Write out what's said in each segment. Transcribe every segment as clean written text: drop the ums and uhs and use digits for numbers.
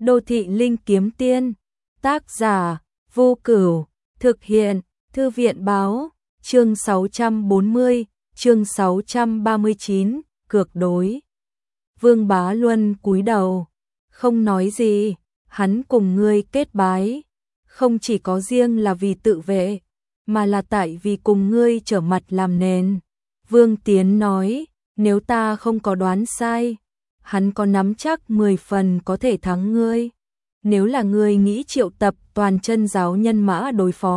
Đô thị linh kiếm tiên, tác giả, Vô Cửu, thực hiện, Thư viện báo, chương 640, chương 639, cược đối. Vương Bá Luân cúi đầu, không nói gì, hắn cùng ngươi kết bái, không chỉ có riêng là vì tự vệ, mà là tại vì cùng ngươi trở mặt làm nền. Vương Tiến nói, nếu ta không có đoán sai, hắn có nắm chắc 10 phần có thể thắng ngươi. Nếu là ngươi nghĩ triệu tập toàn chân giáo nhân mã đối phó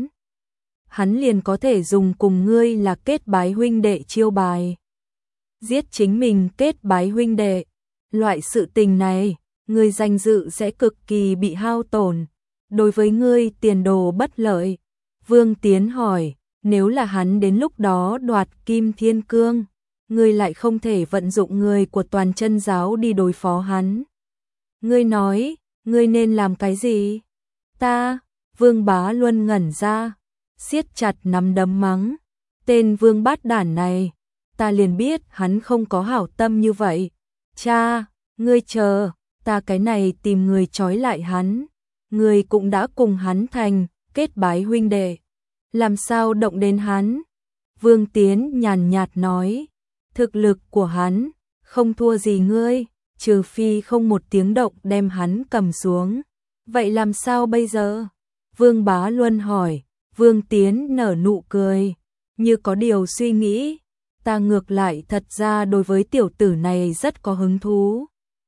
hắn liền có thể dùng cùng ngươi là kết bái huynh đệ chiêu bài. Giết chính mình kết bái huynh đệ, loại sự tình này, ngươi danh dự sẽ cực kỳ bị hao tổn, đối với ngươi tiền đồ bất lợi. Vương Tiến hỏi, nếu là hắn đến lúc đó đoạt Kim Thiên Cương, ngươi lại không thể vận dụng người của toàn chân giáo đi đối phó hắn. Ngươi nói, ngươi nên làm cái gì? Ta, Vương Bá Luân ngẩn ra, siết chặt nắm đấm mắng, tên Vương bát đản này, ta liền biết hắn không có hảo tâm như vậy. Cha, ngươi chờ, ta cái này tìm người trói lại hắn, ngươi cũng đã cùng hắn thành kết bái huynh đệ, làm sao động đến hắn? Vương Tiến nhàn nhạt nói, thực lực của hắn không thua gì ngươi, trừ phi không một tiếng động đem hắn cầm xuống. Vậy làm sao bây giờ? Vương Bá Luân hỏi. Vương Tiến nở nụ cười, như có điều suy nghĩ, ta ngược lại thật ra đối với tiểu tử này rất có hứng thú.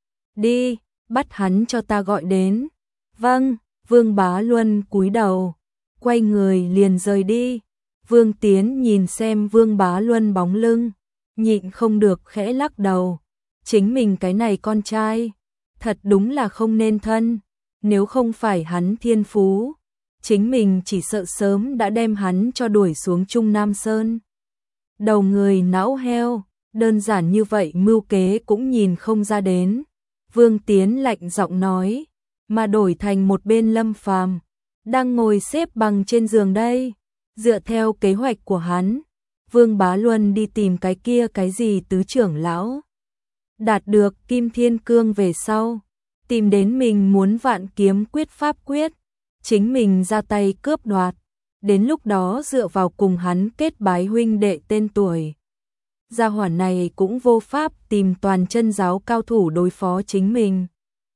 Đi, bắt hắn cho ta gọi đến. Vâng, Vương Bá Luân cúi đầu, quay người liền rời đi. Vương Tiến nhìn xem Vương Bá Luân bóng lưng, nhịn không được khẽ lắc đầu. Chính mình cái này con trai, thật đúng là không nên thân, nếu không phải hắn thiên phú, chính mình chỉ sợ sớm đã đem hắn cho đuổi xuống Trung Nam Sơn. Đầu người não heo, đơn giản như vậy mưu kế cũng nhìn không ra đến. Vương Tiến lạnh giọng nói, mà đổi thành một bên Lâm Phàm đang ngồi xếp bằng trên giường đây. Dựa theo kế hoạch của hắn, Vương Bá Luân đi tìm cái kia cái gì tứ trưởng lão. Đạt được Kim Thiên Cương về sau, tìm đến mình muốn vạn kiếm quyết pháp quyết, chính mình ra tay cướp đoạt, đến lúc đó dựa vào cùng hắn kết bái huynh đệ tên tuổi. Gia hỏa này cũng vô pháp tìm toàn chân giáo cao thủ đối phó chính mình.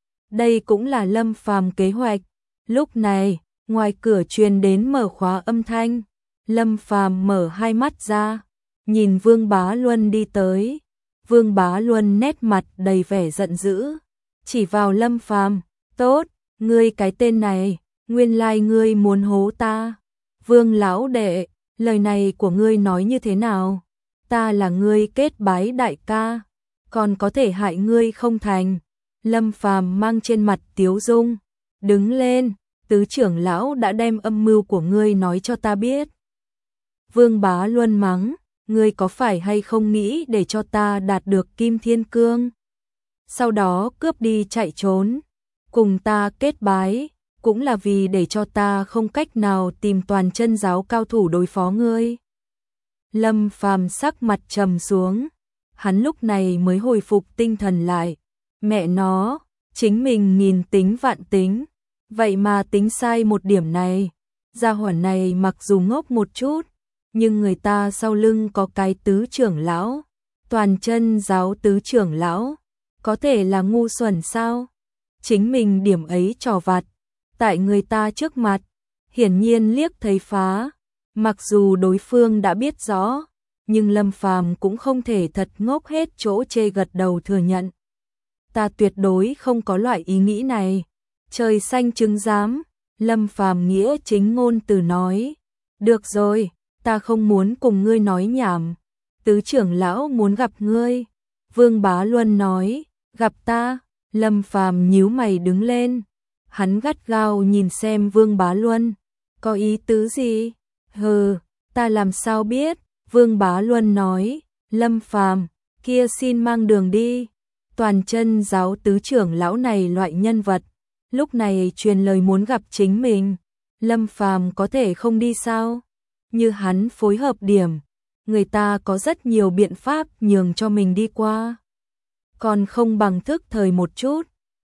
Đây cũng là Lâm Phàm kế hoạch. Lúc này, ngoài cửa truyền đến mở khóa âm thanh, Lâm Phàm mở hai mắt ra, nhìn Vương Bá Luân đi tới. Vương Bá Luân nét mặt đầy vẻ giận dữ, chỉ vào Lâm Phàm, tốt, ngươi cái tên này, nguyên lai ngươi muốn hố ta. Vương lão đệ, lời này của ngươi nói như thế nào? Ta là ngươi kết bái đại ca, còn có thể hại ngươi không thành. Lâm Phàm mang trên mặt tiếu dung, đứng lên, tứ trưởng lão đã đem âm mưu của ngươi nói cho ta biết. Vương Bá Luân mắng, ngươi có phải hay không nghĩ để cho ta đạt được Kim Thiên Cương, sau đó cướp đi chạy trốn, cùng ta kết bái, cũng là vì để cho ta không cách nào tìm toàn chân giáo cao thủ đối phó ngươi. Lâm Phàm sắc mặt trầm xuống, hắn lúc này mới hồi phục tinh thần lại. Mẹ nó, chính mình nghìn tính vạn tính, vậy mà tính sai một điểm này. Gia hỏa này mặc dù ngốc một chút, nhưng người ta sau lưng có cái tứ trưởng lão, toàn chân giáo tứ trưởng lão, có thể là ngu xuẩn sao? Chính mình điểm ấy trò vặt, tại người ta trước mặt, hiển nhiên liếc thấy phá. Mặc dù đối phương đã biết rõ, nhưng Lâm Phàm cũng không thể thật ngốc hết chỗ chê gật đầu thừa nhận. Ta tuyệt đối không có loại ý nghĩ này. Trời xanh chứng giám, Lâm Phàm nghĩa chính ngôn từ nói. Được rồi, ta không muốn cùng ngươi nói nhảm. Tứ trưởng lão muốn gặp ngươi. Vương Bá Luân nói, gặp ta. Lâm Phàm nhíu mày đứng lên. Hắn gắt gao nhìn xem Vương Bá Luân. Có ý tứ gì? Hừ, ta làm sao biết? Vương Bá Luân nói, Lâm Phàm, kia xin mang đường đi. Toàn chân giáo tứ trưởng lão này loại nhân vật, lúc này truyền lời muốn gặp chính mình. Lâm Phàm có thể không đi sao? Như hắn phối hợp điểm, người ta có rất nhiều biện pháp nhường cho mình đi qua. Còn không bằng thức thời một chút.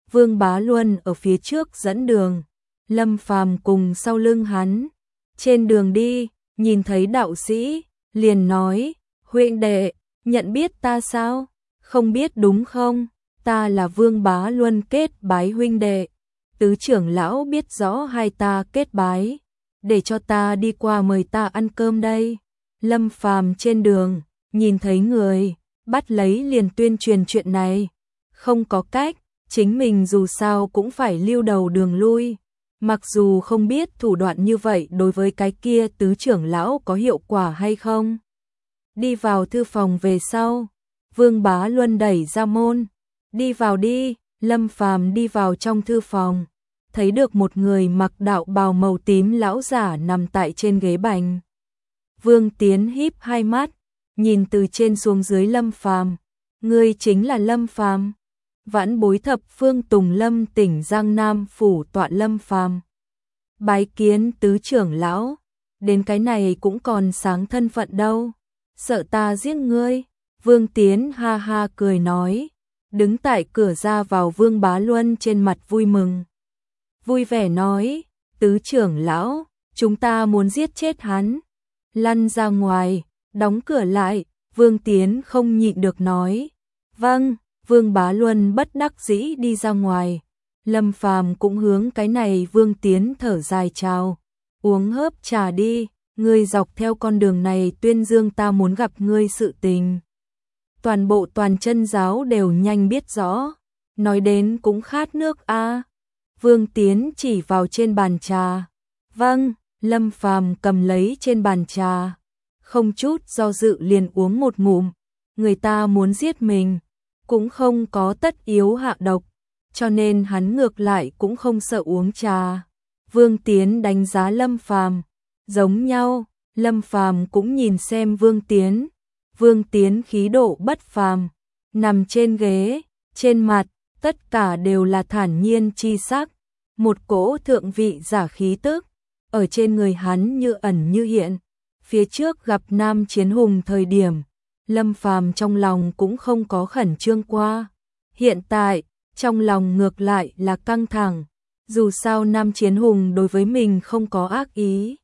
Vương Bá Luân ở phía trước dẫn đường, Lâm Phàm cùng sau lưng hắn. Trên đường đi, nhìn thấy đạo sĩ, liền nói, huynh đệ, nhận biết ta sao? Không biết đúng không? Ta là Vương Bá Luân kết bái huynh đệ. Tứ trưởng lão biết rõ hai ta kết bái, để cho ta đi qua mời ta ăn cơm đây. Lâm Phàm trên đường, nhìn thấy người, bắt lấy liền tuyên truyền chuyện này. Không có cách, chính mình dù sao cũng phải lưu đầu đường lui. Mặc dù không biết thủ đoạn như vậy đối với cái kia tứ trưởng lão có hiệu quả hay không. Đi vào thư phòng về sau, Vương Bá Luân đẩy ra môn. Đi vào đi, Lâm Phàm đi vào trong thư phòng. Thấy được một người mặc đạo bào màu tím lão giả nằm tại trên ghế bành. Vương Tiến híp hai mắt, nhìn từ trên xuống dưới Lâm Phàm. Ngươi chính là Lâm Phàm? Vãn bối thập phương Tùng Lâm tỉnh Giang Nam phủ tọa Lâm Phàm. Bái kiến tứ trưởng lão, đến cái này cũng còn sáng thân phận đâu. Sợ ta giết ngươi? Vương Tiến ha ha cười nói, đứng tại cửa ra vào Vương Bá Luân trên mặt vui mừng. Vui vẻ nói, tứ trưởng lão, chúng ta muốn giết chết hắn. Lăn ra ngoài, đóng cửa lại, Vương Tiến không nhịn được nói. Vâng, Vương Bá Luân bất đắc dĩ đi ra ngoài. Lâm Phàm cũng hướng cái này Vương Tiến thở dài chào. Uống hớp trà đi, ngươi dọc theo con đường này tuyên dương ta muốn gặp ngươi sự tình. Toàn bộ toàn chân giáo đều nhanh biết rõ, nói đến cũng khát nước a. Vương Tiến chỉ vào trên bàn trà. Vâng, Lâm Phàm cầm lấy trên bàn trà, không chút do dự liền uống một ngụm. Người ta muốn giết mình, cũng không có tất yếu hạ độc, cho nên hắn ngược lại cũng không sợ uống trà. Vương Tiến đánh giá Lâm Phàm, giống nhau, Lâm Phàm cũng nhìn xem Vương Tiến. Vương Tiến khí độ bất phàm, nằm trên ghế, trên mặt, tất cả đều là thản nhiên chi sắc, một cỗ thượng vị giả khí tức, ở trên người hắn như ẩn như hiện. Phía trước gặp Nam Chiến Hùng thời điểm, Lâm Phàm trong lòng cũng không có khẩn trương qua. Hiện tại, trong lòng ngược lại là căng thẳng, dù sao Nam Chiến Hùng đối với mình không có ác ý.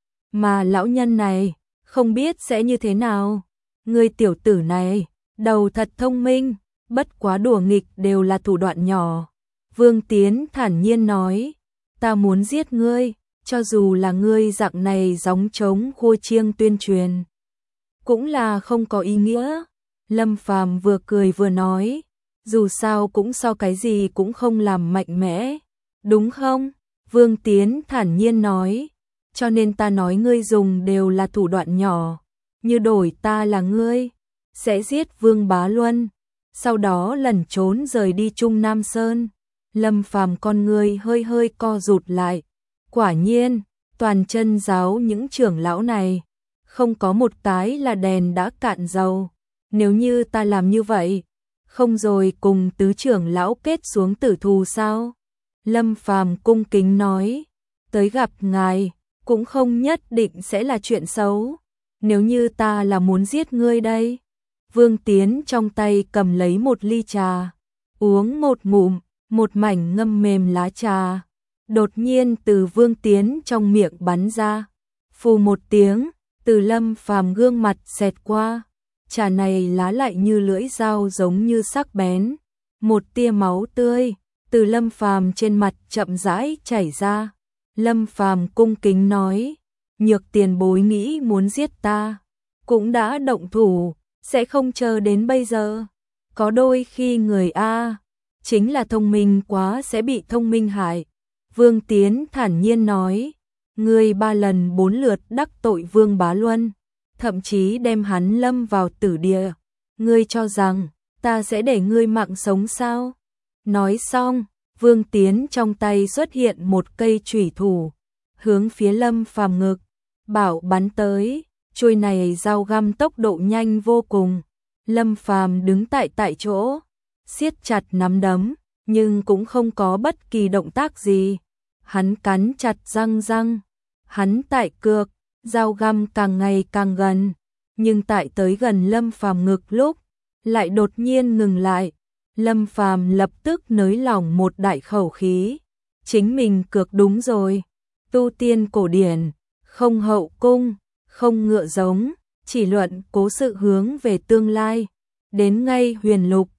Mà lão nhân này, không biết sẽ như thế nào. Ngươi tiểu tử này, đầu thật thông minh, bất quá đùa nghịch đều là thủ đoạn nhỏ. Vương Tiến thản nhiên nói, ta muốn giết ngươi, cho dù là ngươi dạng này gióng trống khua chiêng tuyên truyền, cũng là không có ý nghĩa. Lâm Phàm vừa cười vừa nói, dù sao cũng so cái gì cũng không làm mạnh mẽ, đúng không? Vương Tiến thản nhiên nói, cho nên ta nói ngươi dùng đều là thủ đoạn nhỏ, như đổi ta là ngươi, sẽ giết Vương Bá Luân, sau đó lẩn trốn rời đi Trung Nam Sơn. Lâm Phàm con ngươi hơi hơi co rụt lại, quả nhiên, toàn chân giáo những trưởng lão này, không có một cái là đèn đã cạn dầu. Nếu như ta làm như vậy, không rồi cùng tứ trưởng lão kết xuống tử thù sao? Lâm Phàm cung kính nói, tới gặp ngài, cũng không nhất định sẽ là chuyện xấu. Nếu như ta là muốn giết ngươi đây. Vương Tiến trong tay cầm lấy một ly trà, uống một ngụm, một mảnh ngâm mềm lá trà. Đột nhiên từ Vương Tiến trong miệng bắn ra, phù một tiếng, từ Lâm Phàm gương mặt xẹt qua. Trà này lá lại như lưỡi dao giống như sắc bén. Một tia máu tươi từ Lâm Phàm trên mặt chậm rãi chảy ra. Lâm Phàm cung kính nói, Nhược tiền bối nghĩ muốn giết ta, cũng đã động thủ, sẽ không chờ đến bây giờ. Có đôi khi người A, chính là thông minh quá sẽ bị thông minh hại. Vương Tiến thản nhiên nói, ngươi 3 lần 4 lượt đắc tội Vương Bá Luân, thậm chí đem hắn lâm vào tử địa. Ngươi cho rằng, ta sẽ để ngươi mạng sống sao? Nói xong, Vương Tiến trong tay xuất hiện một cây chủy thủ, hướng phía Lâm Phàm ngực, bảo bắn tới. Chuôi này dao găm tốc độ nhanh vô cùng. Lâm Phàm đứng tại chỗ, siết chặt nắm đấm, nhưng cũng không có bất kỳ động tác gì. Hắn cắn chặt răng, hắn tại cược, dao găm càng ngày càng gần, nhưng tại tới gần Lâm Phàm ngực lúc, lại đột nhiên ngừng lại. Lâm Phàm lập tức nới lỏng một đại khẩu khí, chính mình cược đúng rồi, tu tiên cổ điển, không hậu cung, không ngựa giống, chỉ luận cố sự hướng về tương lai, đến ngay huyền lục,